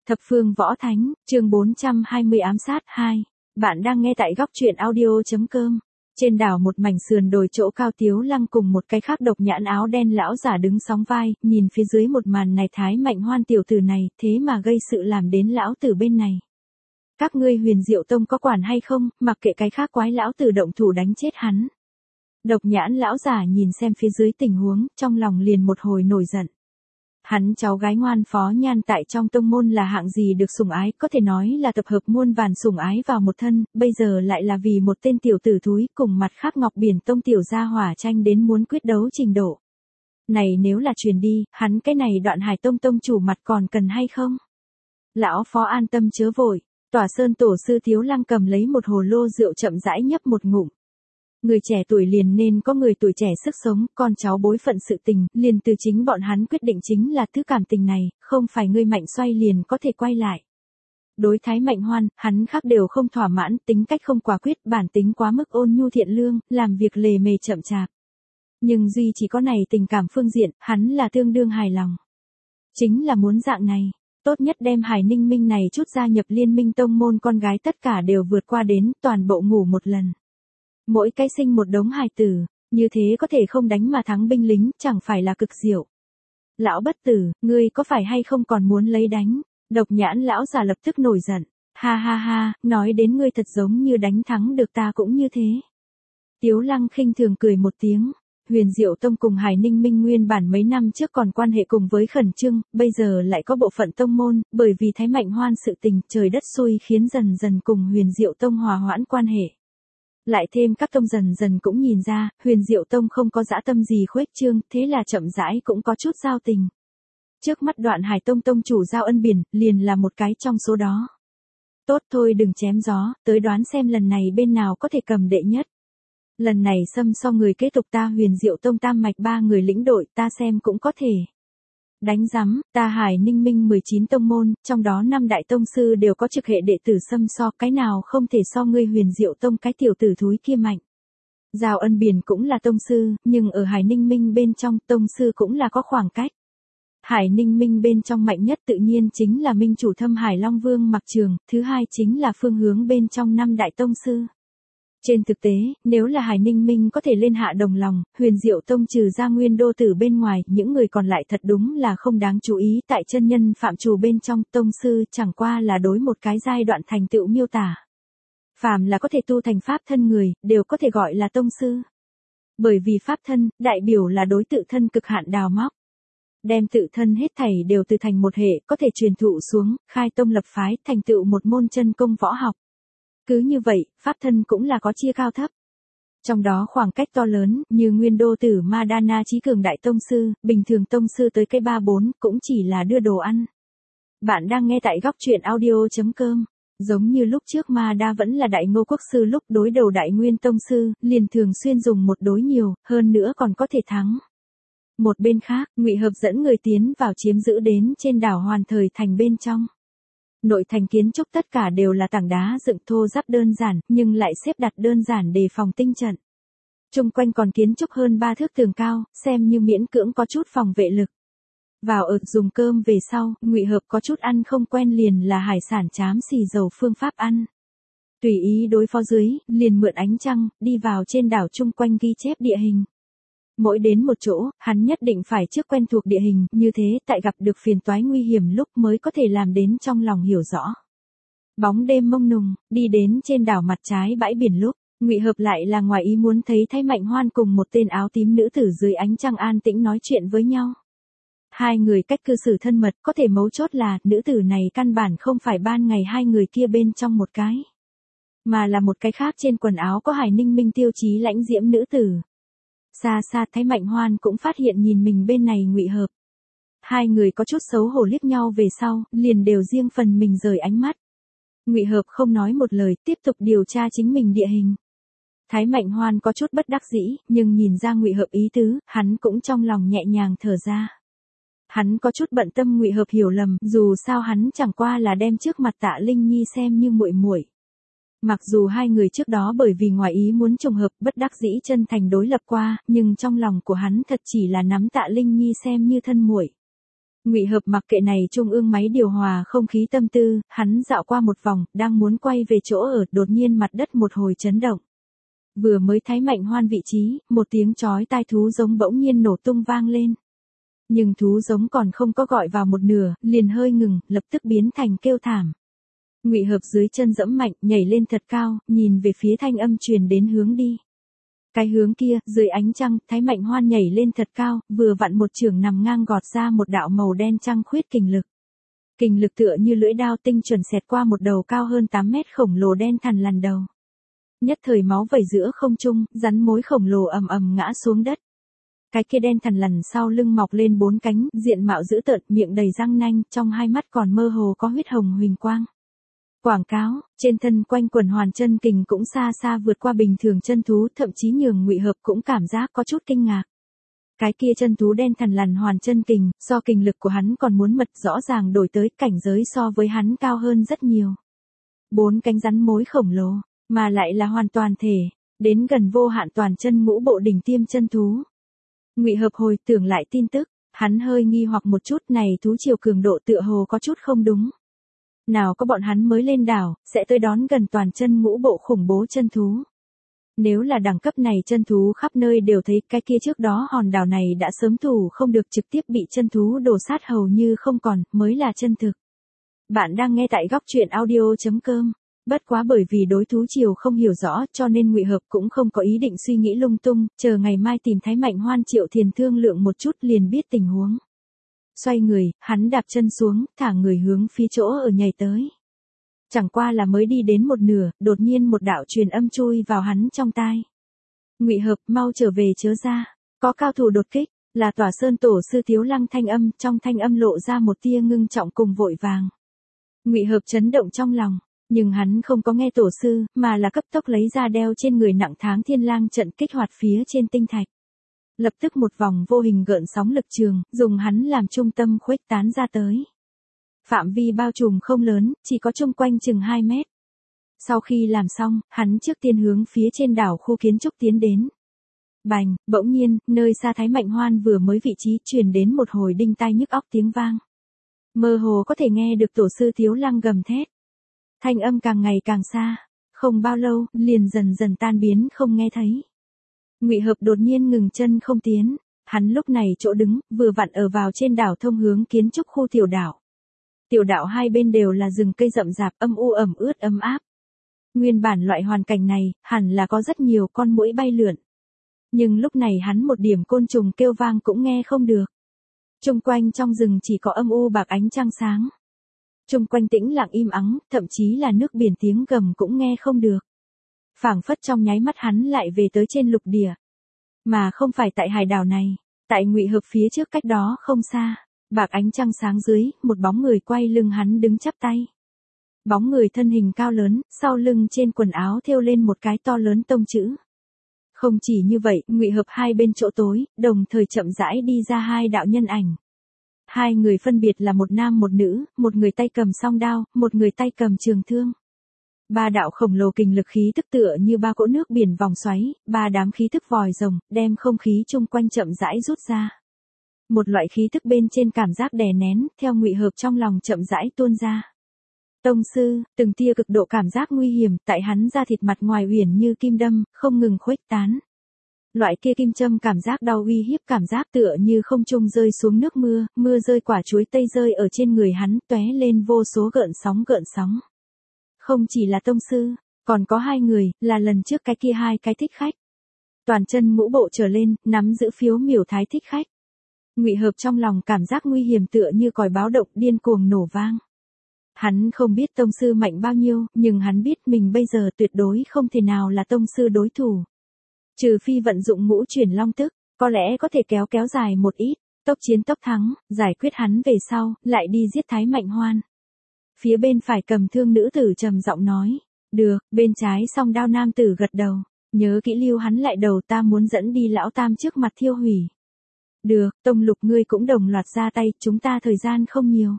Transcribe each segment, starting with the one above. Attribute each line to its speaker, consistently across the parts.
Speaker 1: Thập phương võ thánh, chương 420 ám sát 2. Bạn đang nghe tại góc truyện audio.com. Trên đảo một mảnh sườn đồi chỗ cao Tiếu Lăng cùng một cái khác độc nhãn áo đen lão giả đứng sóng vai, nhìn phía dưới một màn này Thái Mạnh Hoan tiểu tử này, thế mà gây sự làm đến lão tử bên này. Các ngươi Huyền Diệu Tông có quản hay không, mặc kệ cái khác quái lão tử động thủ đánh chết hắn. Độc nhãn lão giả nhìn xem phía dưới tình huống, trong lòng liền một hồi nổi giận. Hắn cháu gái ngoan Phó Nhan tại trong tông môn là hạng gì được sủng ái, có thể nói là tập hợp muôn vàn sủng ái vào một thân, bây giờ lại là vì một tên tiểu tử thúi cùng mặt khác Ngọc Biển Tông tiểu gia hỏa tranh đến muốn quyết đấu trình độ. Này nếu là truyền đi, hắn cái này Đoạn Hải Tông tông chủ mặt còn cần hay không? Lão Phó an tâm chớ vội, Tỏa Sơn tổ sư Tiếu Lăng cầm lấy một hồ lô rượu chậm rãi nhấp một ngụm. Người trẻ tuổi liền nên có người tuổi trẻ sức sống, con cháu bối phận sự tình, liền từ chính bọn hắn quyết định chính là thứ cảm tình này, không phải ngươi mạnh xoay liền có thể quay lại. Đối Thái Mạnh Hoan, hắn khác đều không thỏa mãn, tính cách không quả quyết, bản tính quá mức ôn nhu thiện lương, làm việc lề mề chậm chạp. Nhưng duy chỉ có này tình cảm phương diện, hắn là tương đương hài lòng. Chính là muốn dạng này, tốt nhất đem Hải Ninh Minh này chút gia nhập liên minh tông môn con gái tất cả đều vượt qua đến, toàn bộ ngủ một lần. Mỗi cái sinh một đống hài tử, như thế có thể không đánh mà thắng binh lính, chẳng phải là cực diệu. Lão bất tử, ngươi có phải hay không còn muốn lấy đánh? Độc nhãn lão già lập tức nổi giận. Ha ha ha, nói đến ngươi thật giống như đánh thắng được ta cũng như thế. Tiếu Lăng khinh thường cười một tiếng. Huyền Diệu Tông cùng Hải Ninh Minh nguyên bản mấy năm trước còn quan hệ cùng với khẩn trương, bây giờ lại có bộ phận tông môn, bởi vì Thái Mạnh Hoan sự tình trời đất xui khiến dần dần cùng Huyền Diệu Tông hòa hoãn quan hệ. Lại thêm các tông dần dần cũng nhìn ra, Huyền Diệu Tông không có dã tâm gì khuếch trương, thế là chậm rãi cũng có chút giao tình. Trước mắt Đoạn Hải Tông tông chủ Giao Ân Biển, liền là một cái trong số đó. Tốt thôi đừng chém gió, tới đoán xem lần này bên nào có thể cầm đệ nhất. Lần này xâm so người kế tục ta Huyền Diệu Tông tam mạch 3 người lĩnh đội, ta xem cũng có thể. Đánh rắm, ta Hải Ninh Minh 19 tông môn, trong đó 5 đại tông sư đều có trực hệ đệ tử xâm so, cái nào không thể so ngươi Huyền Diệu Tông cái tiểu tử thúi kia mạnh. Giao Ân Biển cũng là tông sư, nhưng ở Hải Ninh Minh bên trong tông sư cũng là có khoảng cách. Hải Ninh Minh bên trong mạnh nhất tự nhiên chính là Minh chủ Thâm Hải Long Vương Mặc Trường, thứ hai chính là phương hướng bên trong 5 đại tông sư. Trên thực tế, nếu là Hải Ninh Minh có thể lên hạ đồng lòng, Huyền Diệu Tông trừ ra Nguyên Đô Tử bên ngoài, những người còn lại thật đúng là không đáng chú ý, tại chân nhân phạm trù bên trong, tông sư chẳng qua là đối một cái giai đoạn thành tựu miêu tả. Phàm là có thể tu thành pháp thân người, đều có thể gọi là tông sư. Bởi vì pháp thân, đại biểu là đối tự thân cực hạn đào móc. Đem tự thân hết thảy đều từ thành một hệ, có thể truyền thụ xuống, khai tông lập phái, thành tựu một môn chân công võ học. Cứ như vậy, pháp thân cũng là có chia cao thấp. Trong đó khoảng cách to lớn, như Nguyên Đô Tử Madana chí cường đại tông sư, bình thường tông sư tới cái 3-4, cũng chỉ là đưa đồ ăn. Bạn đang nghe tại góc truyện audio.com. Giống như lúc trước Đa vẫn là đại ngô quốc sư lúc đối đầu đại nguyên tông sư, liền thường xuyên dùng một đối nhiều, hơn nữa còn có thể thắng. Một bên khác, Ngụy Hợp dẫn người tiến vào chiếm giữ đến trên đảo Hoàn Thời Thành bên trong. Nội thành kiến trúc tất cả đều là tảng đá dựng thô ráp đơn giản, nhưng lại xếp đặt đơn giản đề phòng tinh trận. Chung quanh còn kiến trúc hơn 3 thước tường cao, xem như miễn cưỡng có chút phòng vệ lực. Vào ở dùng cơm về sau, Ngụy Hợp có chút ăn không quen liền là hải sản chám xì dầu phương pháp ăn. Tùy ý đối phó dưới, liền mượn ánh trăng, đi vào trên đảo chung quanh ghi chép địa hình. Mỗi đến một chỗ, hắn nhất định phải trước quen thuộc địa hình, như thế tại gặp được phiền toái nguy hiểm lúc mới có thể làm đến trong lòng hiểu rõ. Bóng đêm mông nùng, đi đến trên đảo mặt trái bãi biển lúc, Ngụy Hợp lại là ngoài ý muốn thấy Thái Mạnh Hoan cùng một tên áo tím nữ tử dưới ánh trăng an tĩnh nói chuyện với nhau. Hai người cách cư xử thân mật, có thể mấu chốt là, nữ tử này căn bản không phải ban ngày hai người kia bên trong một cái, mà là một cái khác trên quần áo có Hải Ninh Minh tiêu chí lãnh diễm nữ tử. Xa xa Thái Mạnh Hoan cũng phát hiện nhìn mình bên này Ngụy Hợp. Hai người có chút xấu hổ liếc nhau về sau, liền đều riêng phần mình rời ánh mắt. Ngụy Hợp không nói một lời, tiếp tục điều tra chính mình địa hình. Thái Mạnh Hoan có chút bất đắc dĩ, nhưng nhìn ra Ngụy Hợp ý tứ, hắn cũng trong lòng nhẹ nhàng thở ra. Hắn có chút bận tâm Ngụy Hợp hiểu lầm, dù sao hắn chẳng qua là đem trước mặt Tạ Linh Nhi xem như muội muội. Mặc dù hai người trước đó bởi vì ngoài ý muốn trùng hợp bất đắc dĩ chân thành đối lập qua, nhưng trong lòng của hắn thật chỉ là nắm Tạ Linh Nhi xem như thân muội. Ngụy Hợp mặc kệ này trung ương máy điều hòa không khí tâm tư, hắn dạo qua một vòng, đang muốn quay về chỗ ở, đột nhiên mặt đất một hồi chấn động. Vừa mới Thái Mạnh Hoan vị trí, một tiếng chói tai thú giống bỗng nhiên nổ tung vang lên. Nhưng thú giống còn không có gọi vào một nửa, liền hơi ngừng, lập tức biến thành kêu thảm. Ngụy Hợp dưới chân dẫm mạnh, nhảy lên thật cao, nhìn về phía thanh âm truyền đến hướng đi. Cái hướng kia, dưới ánh trăng, Thái Mạnh Hoan nhảy lên thật cao, vừa vặn một chưởng nằm ngang gọt ra một đạo màu đen trăng khuyết kình lực. Kình lực tựa như lưỡi đao tinh chuẩn xẹt qua một đầu cao hơn 8 mét khổng lồ đen thằn lằn đầu. Nhất thời máu vẩy giữa không trung, rắn mối khổng lồ ầm ầm ngã xuống đất. Cái kia đen thằn lằn sau lưng mọc lên 4 cánh, diện mạo dữ tợn, miệng đầy răng nanh, trong hai mắt còn mơ hồ có huyết hồng huỳnh quang. Quảng cáo, trên thân quanh quần hoàn chân kình cũng xa xa vượt qua bình thường chân thú, thậm chí nhường Ngụy Hợp cũng cảm giác có chút kinh ngạc. Cái kia chân thú đen thằn lằn hoàn chân kình, so kình lực của hắn còn muốn mật rõ ràng đổi tới cảnh giới so với hắn cao hơn rất nhiều. 4 cánh rắn mối khổng lồ, mà lại là hoàn toàn thể, đến gần vô hạn toàn chân ngũ bộ đỉnh tiêm chân thú. Ngụy Hợp hồi tưởng lại tin tức, hắn hơi nghi hoặc một chút, này thú chiều cường độ tựa hồ có chút không đúng. Nào có bọn hắn mới lên đảo, sẽ tới đón gần toàn chân ngũ bộ khủng bố chân thú. Nếu là đẳng cấp này chân thú khắp nơi đều thấy, cái kia trước đó hòn đảo này đã sớm thủ không được, trực tiếp bị chân thú đổ sát hầu như không còn, mới là chân thực. Bạn đang nghe tại góc truyện audio.com. Bất quá bởi vì đối thú chiều không hiểu rõ, cho nên Ngụy Hợp cũng không có ý định suy nghĩ lung tung, chờ ngày mai tìm Thái Mạnh Hoan Triệu Thiền thương lượng một chút liền biết tình huống. Xoay người, hắn đạp chân xuống, thả người hướng phía chỗ ở nhảy tới. Chẳng qua là mới đi đến một nửa, đột nhiên một đạo truyền âm chui vào hắn trong tai. Ngụy Hợp, mau trở về chớ ra, có cao thủ đột kích, là Tỏa Sơn tổ sư Tiếu Lăng thanh âm, trong thanh âm lộ ra một tia ngưng trọng cùng vội vàng. Ngụy Hợp chấn động trong lòng, nhưng hắn không có nghe tổ sư, mà là cấp tốc lấy ra đeo trên người nặng tháng thiên lang trận kích hoạt phía trên tinh thạch. Lập tức một vòng vô hình gợn sóng lực trường, dùng hắn làm trung tâm khuếch tán ra tới. Phạm vi bao trùm không lớn, chỉ có chung quanh chừng 2 mét. Sau khi làm xong, hắn trước tiên hướng phía trên đảo khu kiến trúc tiến đến. Bành, bỗng nhiên, nơi xa Thái Mạnh Hoan vừa mới vị trí truyền đến một hồi đinh tai nhức óc tiếng vang. Mơ hồ có thể nghe được tổ sư Tiếu Lăng gầm thét. Thanh âm càng ngày càng xa, không bao lâu, liền dần dần tan biến không nghe thấy. Ngụy Hợp đột nhiên ngừng chân không tiến, hắn lúc này chỗ đứng, vừa vặn ở vào trên đảo thông hướng kiến trúc khu tiểu đảo. Tiểu đảo hai bên đều là rừng cây rậm rạp, âm u ẩm ướt ấm áp. Nguyên bản loại hoàn cảnh này, hẳn là có rất nhiều con muỗi bay lượn. Nhưng lúc này hắn một điểm côn trùng kêu vang cũng nghe không được. Trung quanh trong rừng chỉ có âm u bạc ánh trăng sáng. Trung quanh tĩnh lặng im ắng, thậm chí là nước biển tiếng gầm cũng nghe không được. Phảng phất trong nháy mắt hắn lại về tới trên lục địa. Mà không phải tại hải đảo này, tại Ngụy Hợp phía trước cách đó không xa, bạc ánh trăng sáng dưới, một bóng người quay lưng hắn đứng chắp tay. Bóng người thân hình cao lớn, sau lưng trên quần áo thêu lên một cái to lớn tông chữ. Không chỉ như vậy, Ngụy Hợp hai bên chỗ tối, đồng thời chậm rãi đi ra hai đạo nhân ảnh. Hai người phân biệt là một nam một nữ, một người tay cầm song đao, một người tay cầm trường thương. Ba đạo khổng lồ kình lực khí tức tựa như ba cỗ nước biển vòng xoáy, ba đám khí tức vòi rồng, đem không khí chung quanh chậm rãi rút ra. Một loại khí tức bên trên cảm giác đè nén, theo Ngụy Hợp trong lòng chậm rãi tuôn ra. Tông sư, từng tia cực độ cảm giác nguy hiểm, tại hắn da thịt mặt ngoài uyển như kim đâm, không ngừng khuếch tán. Loại kia kim châm cảm giác đau uy hiếp cảm giác tựa như không trung rơi xuống nước mưa, mưa rơi quả chuối tây rơi ở trên người hắn, tóe lên vô số gợn sóng gợn sóng. Không chỉ là tông sư, còn có hai người, là lần trước cái kia hai cái thích khách. Toàn chân ngũ bộ trở lên, nắm giữ phiếu miểu thái thích khách. Ngụy Hợp trong lòng cảm giác nguy hiểm tựa như còi báo động điên cuồng nổ vang. Hắn không biết tông sư mạnh bao nhiêu, nhưng hắn biết mình bây giờ tuyệt đối không thể nào là tông sư đối thủ. Trừ phi vận dụng ngũ chuyển long tức, có lẽ có thể kéo dài một ít, tốc chiến tốc thắng, giải quyết hắn về sau, lại đi giết Thái Mạnh Hoan. Phía bên phải cầm thương nữ tử trầm giọng nói, được, bên trái song đao nam tử gật đầu, nhớ kỹ lưu hắn lại đầu, ta muốn dẫn đi lão tam trước mặt thiêu hủy. Được, Tông Lục ngươi cũng đồng loạt ra tay, chúng ta thời gian không nhiều.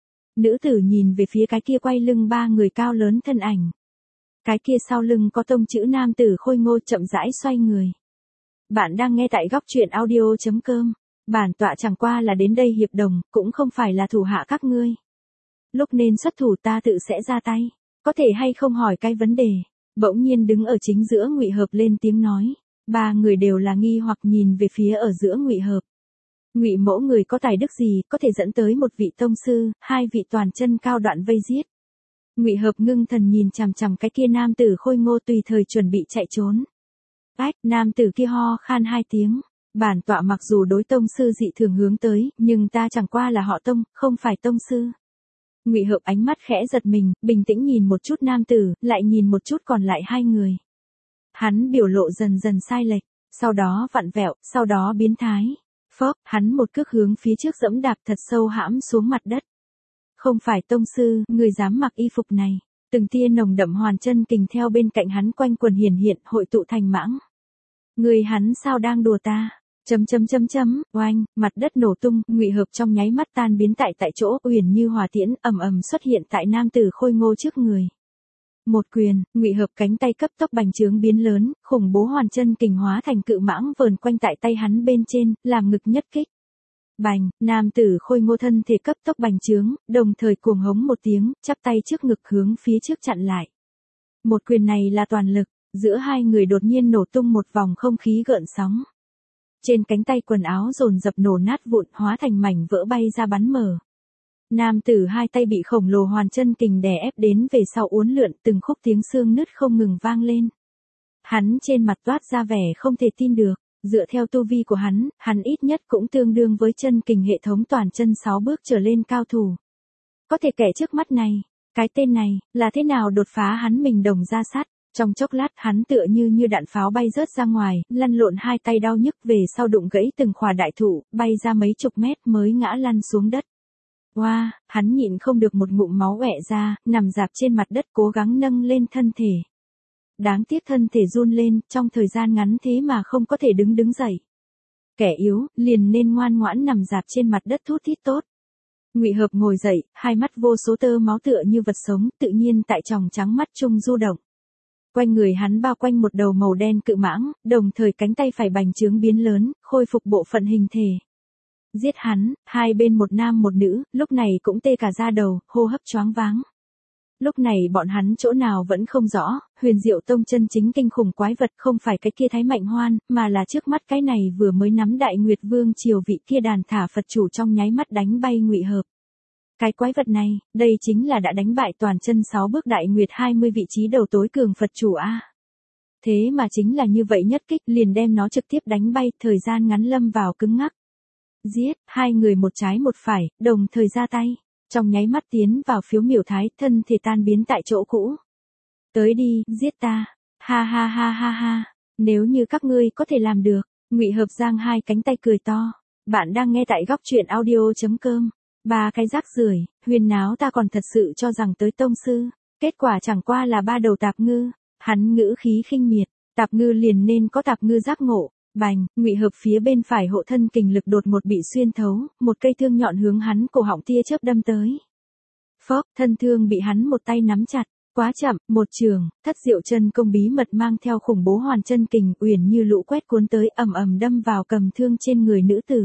Speaker 1: Nữ tử nhìn về phía cái kia quay lưng ba người cao lớn thân ảnh. Cái kia sau lưng có tông chữ nam tử khôi ngô chậm rãi xoay người. Bạn đang nghe tại góc truyện audio.com. Bản tọa chẳng qua là đến đây hiệp đồng, cũng không phải là thủ hạ các ngươi. Lúc nên xuất thủ ta tự sẽ ra tay, có thể hay không hỏi cái vấn đề. Bỗng nhiên đứng ở chính giữa Ngụy Hợp lên tiếng nói. Ba người đều là nghi hoặc nhìn về phía ở giữa Ngụy Hợp. Ngụy mỗ người có tài đức gì, có thể dẫn tới một vị tông sư, hai vị toàn chân cao đoạn vây giết. Ngụy Hợp ngưng thần nhìn chằm chằm cái kia nam tử khôi ngô tùy thời chuẩn bị chạy trốn. Ách, nam tử kia ho khan hai tiếng. Bản tọa mặc dù đối tông sư dị thường hướng tới, nhưng ta chẳng qua là họ Tông, không phải tông sư. Ngụy Hợp ánh mắt khẽ giật mình, bình tĩnh nhìn một chút nam tử, lại nhìn một chút còn lại hai người. Hắn biểu lộ dần dần sai lệch, sau đó vặn vẹo, sau đó biến thái. Phốc, hắn một cước hướng phía trước giẫm đạp thật sâu hãm xuống mặt đất. Không phải tông sư, người dám mặc y phục này. Từng tia nồng đậm hoàn chân kình theo bên cạnh hắn quanh quần hiển hiện, hội tụ thành mãng. Người hắn sao đang đùa ta? Oanh, mặt đất nổ tung, Ngụy Hợp trong nháy mắt tan biến tại chỗ, uyển như hỏa tiễn, ầm ầm xuất hiện tại nam tử khôi ngô trước người. Một quyền, Ngụy Hợp cánh tay cấp tốc bành trướng biến lớn, khủng bố hoàn chân kình hóa thành cự mãng vờn quanh tại tay hắn bên trên, làm ngực nhất kích. Bành, nam tử khôi ngô thân thể cấp tốc bành trướng, đồng thời cuồng hống một tiếng, chắp tay trước ngực hướng phía trước chặn lại. Một quyền này là toàn lực, giữa hai người đột nhiên nổ tung một vòng không khí gợn sóng. Trên cánh tay quần áo dồn dập nổ nát vụn, hóa thành mảnh vỡ bay ra bắn mở. Nam tử hai tay bị khổng lồ hoàn chân kình đè ép đến về sau uốn lượn, từng khúc tiếng xương nứt không ngừng vang lên. Hắn trên mặt toát ra vẻ không thể tin được, dựa theo tu vi của hắn ít nhất cũng tương đương với chân kình hệ thống toàn chân 6 bước trở lên cao thủ. Có thể kẻ trước mắt này, cái tên này, là thế nào đột phá hắn mình đồng ra sát. Trong chốc lát hắn tựa như đạn pháo bay rớt ra ngoài, lăn lộn hai tay đau nhức về sau đụng gãy từng khỏa đại thụ, bay ra mấy chục mét mới ngã lăn xuống đất. Wow, hắn nhịn không được một ngụm máu ẹ ra, nằm rạp trên mặt đất cố gắng nâng lên thân thể. Đáng tiếc thân thể run lên, trong thời gian ngắn thế mà không có thể đứng dậy. Kẻ yếu, liền nên ngoan ngoãn nằm rạp trên mặt đất thút thít tốt. Ngụy Hợp ngồi dậy, hai mắt vô số tơ máu tựa như vật sống, tự nhiên tại tròng trắng mắt trung du động. Quanh người hắn bao quanh một đầu màu đen cự mãng, đồng thời cánh tay phải bành trướng biến lớn, khôi phục bộ phận hình thể. Giết hắn, hai bên một nam một nữ, lúc này cũng tê cả da đầu, hô hấp choáng váng. Lúc này bọn hắn chỗ nào vẫn không rõ, Huyền Diệu Tông chân chính kinh khủng quái vật không phải cái kia Thái Mạnh Hoan, mà là trước mắt cái này vừa mới nắm Đại Nguyệt Vương triều vị kia đàn thả Phật chủ trong nháy mắt đánh bay Ngụy Hợp. Cái quái vật này, đây chính là đã đánh bại toàn chân 6 bước Đại Nguyệt 20 vị trí đầu tối cường Phật chủ a. Thế mà chính là như vậy nhất kích liền đem nó trực tiếp đánh bay, thời gian ngắn lâm vào cứng ngắc. Giết, hai người một trái một phải, đồng thời ra tay, trong nháy mắt tiến vào phiếu miểu thái, thân thể tan biến tại chỗ cũ. Tới đi, giết ta, ha ha ha ha ha, nếu như các ngươi có thể làm được. Ngụy Hợp giang hai cánh tay cười to. Bạn đang nghe tại goctruyện.audio.com. Ba cái rác rưởi, huyên náo ta còn thật sự cho rằng tới tông sư, kết quả chẳng qua là ba đầu tạp ngư. Hắn ngữ khí khinh miệt, tạp ngư liền nên có tạp ngư giác ngộ. Bành, Ngụy Hợp phía bên phải hộ thân kình lực đột một bị xuyên thấu, một cây thương nhọn hướng hắn cổ họng tia chớp đâm tới. Phốc, thân thương bị hắn một tay nắm chặt, quá chậm, một trường, Thất Diệu Chân Công bí mật mang theo khủng bố hoàn chân kình uyển như lũ quét cuốn tới, ầm ầm đâm vào cầm thương trên người nữ tử.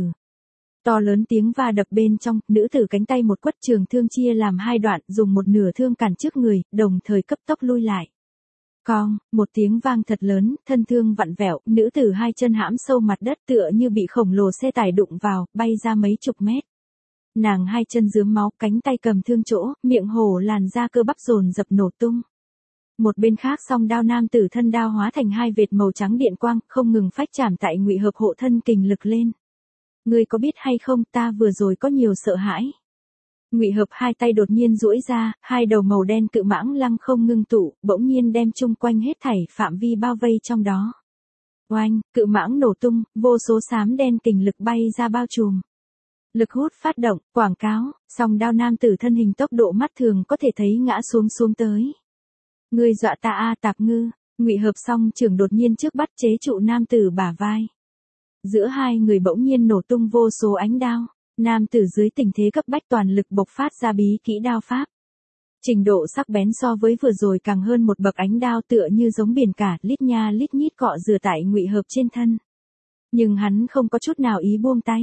Speaker 1: To lớn tiếng va đập bên trong, nữ tử cánh tay một quất trường thương chia làm hai đoạn, dùng một nửa thương cản trước người, đồng thời cấp tốc lui lại. Cong, một tiếng vang thật lớn, thân thương vặn vẹo, nữ tử hai chân hãm sâu mặt đất tựa như bị khổng lồ xe tải đụng vào, bay ra mấy chục mét. Nàng hai chân rướm máu, cánh tay cầm thương chỗ, miệng hổ làn da cơ bắp dồn dập nổ tung. Một bên khác song đao nam tử thân đao hóa thành hai vệt màu trắng điện quang, không ngừng phách chạm tại Ngụy Hợp hộ thân kình lực lên. Ngươi có biết hay không, ta vừa rồi có nhiều sợ hãi. Ngụy Hợp hai tay đột nhiên duỗi ra, hai đầu màu đen cự mãng lăng không ngưng tụ, bỗng nhiên đem chung quanh hết thảy phạm vi bao vây trong đó. Oanh, cự mãng nổ tung, vô số xám đen kình lực bay ra bao trùm. Lực hút phát động, quảng cáo, song đao nam tử thân hình tốc độ mắt thường có thể thấy ngã xuống tới. Ngươi dọa ta a tạp ngư. Ngụy Hợp song trưởng đột nhiên trước bắt chế trụ nam tử bả vai. Giữa hai người bỗng nhiên nổ tung vô số ánh đao. Nam tử dưới tình thế cấp bách toàn lực bộc phát ra bí kỹ đao pháp. Trình độ sắc bén so với vừa rồi càng hơn một bậc, ánh đao tựa như giống biển cả, lít nha lít nhít cọ rửa tại Ngụy Hợp trên thân. Nhưng hắn không có chút nào ý buông tay.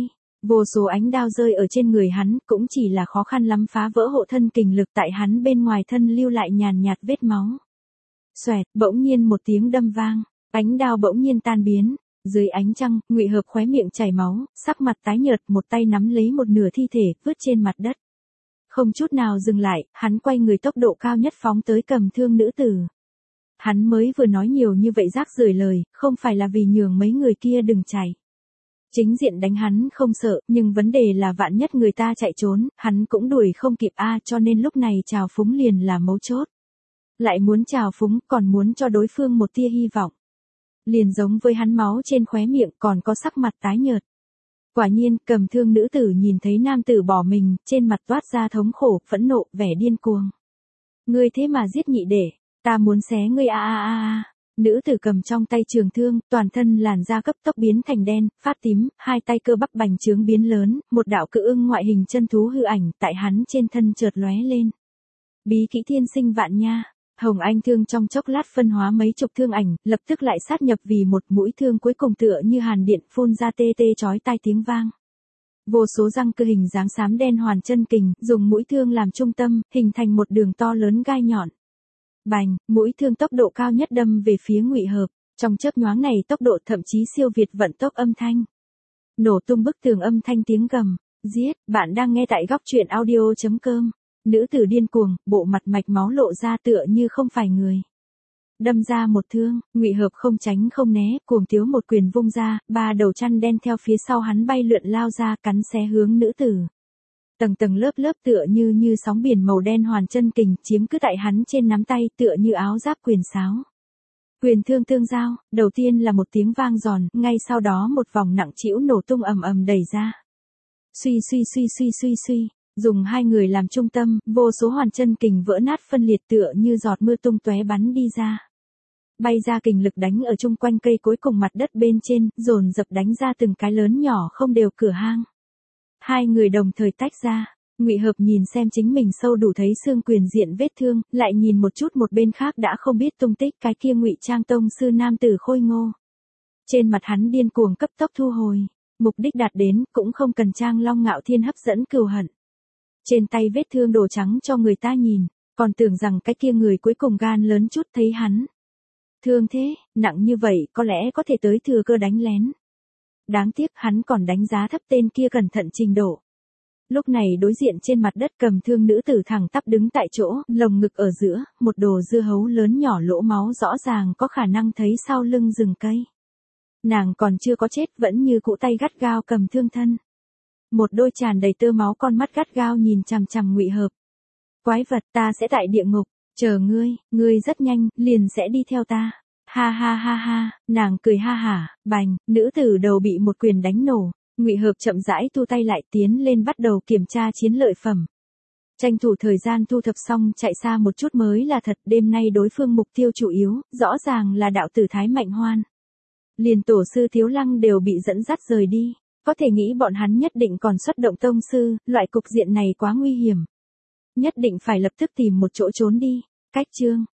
Speaker 1: Vô số ánh đao rơi ở trên người hắn, cũng chỉ là khó khăn lắm phá vỡ hộ thân kình lực tại hắn bên ngoài thân lưu lại nhàn nhạt vết máu. Xoẹt, bỗng nhiên một tiếng đâm vang, ánh đao bỗng nhiên tan biến. Dưới ánh trăng, Ngụy Hợp khóe miệng chảy máu, sắc mặt tái nhợt, một tay nắm lấy một nửa thi thể, vứt trên mặt đất. Không chút nào dừng lại, hắn quay người tốc độ cao nhất phóng tới Cầm Thương nữ tử. Hắn mới vừa nói nhiều như vậy rác rưởi lời, không phải là vì nhường mấy người kia đừng chạy. Chính diện đánh hắn không sợ, nhưng vấn đề là vạn nhất người ta chạy trốn, hắn cũng đuổi không kịp cho nên lúc này trào phúng liền là mấu chốt. Lại muốn trào phúng, còn muốn cho đối phương một tia hy vọng. Liền giống với hắn máu trên khóe miệng còn có sắc mặt tái nhợt. Quả nhiên, Cầm Thương nữ tử nhìn thấy nam tử bỏ mình, trên mặt toát ra thống khổ, phẫn nộ, vẻ điên cuồng. Ngươi thế mà giết nhị đệ, ta muốn xé ngươi Nữ tử cầm trong tay trường thương, toàn thân làn da cấp tốc biến thành đen, phát tím, hai tay cơ bắp bành trướng biến lớn, một đạo cự ưng ngoại hình chân thú hư ảnh tại hắn trên thân chợt lóe lên. Bí kỹ thiên sinh vạn nha. Hồng Anh thương trong chốc lát phân hóa mấy chục thương ảnh, lập tức lại sát nhập vì một mũi thương cuối cùng tựa như hàn điện phun ra tê tê chói tai tiếng vang. Vô số răng cơ hình dáng xám đen hoàn chân kình, dùng mũi thương làm trung tâm, hình thành một đường to lớn gai nhọn. Bành, mũi thương tốc độ cao nhất đâm về phía Ngụy Hợp, trong chớp nhoáng này tốc độ thậm chí siêu việt vận tốc âm thanh. Nổ tung bức tường âm thanh tiếng gầm, giết, bạn đang nghe tại goctruyện audio.com. Nữ tử điên cuồng, bộ mặt mạch máu lộ ra tựa như không phải người. Đâm ra một thương, Ngụy Hợp không tránh không né, cuồng tiếu một quyền vung ra, ba đầu chăn đen theo phía sau hắn bay lượn lao ra cắn xé hướng nữ tử. Tầng tầng lớp lớp tựa như sóng biển màu đen hoàn chân kình chiếm cứ tại hắn trên nắm tay tựa như áo giáp quyền sáo. Quyền thương tương giao, đầu tiên là một tiếng vang giòn, ngay sau đó một vòng nặng trĩu nổ tung ầm ầm đẩy ra. Suy, dùng hai người làm trung tâm, vô số hoàn chân kình vỡ nát phân liệt tựa như giọt mưa tung tóe bắn đi ra. Bay ra kình lực đánh ở chung quanh cây cối cùng mặt đất bên trên, dồn dập đánh ra từng cái lớn nhỏ không đều cửa hang. Hai người đồng thời tách ra, Ngụy Hợp nhìn xem chính mình sâu đủ thấy xương quyền diện vết thương, lại nhìn một chút một bên khác đã không biết tung tích cái kia Ngụy Trang tông sư nam tử khôi ngô. Trên mặt hắn điên cuồng cấp tốc thu hồi, mục đích đạt đến, cũng không cần Trang Long Ngạo Thiên hấp dẫn cừu hận. Trên tay vết thương đồ trắng cho người ta nhìn, còn tưởng rằng cái kia người cuối cùng gan lớn chút thấy hắn. Thương thế, nặng như vậy có lẽ có thể tới thừa cơ đánh lén. Đáng tiếc hắn còn đánh giá thấp tên kia cẩn thận trình độ. Lúc này đối diện trên mặt đất Cầm Thương nữ tử thẳng tắp đứng tại chỗ, lồng ngực ở giữa, một đồ dưa hấu lớn nhỏ lỗ máu rõ ràng có khả năng thấy sau lưng rừng cây. Nàng còn chưa có chết vẫn như cũ tay gắt gao cầm thương thân. Một đôi tràn đầy tơ máu con mắt gắt gao nhìn chằm chằm Ngụy Hợp. Quái vật, ta sẽ tại địa ngục, chờ ngươi rất nhanh, liền sẽ đi theo ta. Ha, nàng cười ha hả, bành, nữ tử đầu bị một quyền đánh nổ, Ngụy Hợp chậm rãi thu tay lại tiến lên bắt đầu kiểm tra chiến lợi phẩm. Tranh thủ thời gian thu thập xong chạy xa một chút mới là thật, đêm nay đối phương mục tiêu chủ yếu, rõ ràng là đạo tử Thái Mạnh Hoan. Liền tổ sư Thiếu Lăng đều bị dẫn dắt rời đi, có thể nghĩ bọn hắn nhất định còn xuất động tông sư, loại cục diện này quá nguy hiểm. Nhất định phải lập tức tìm một chỗ trốn đi, cách chương.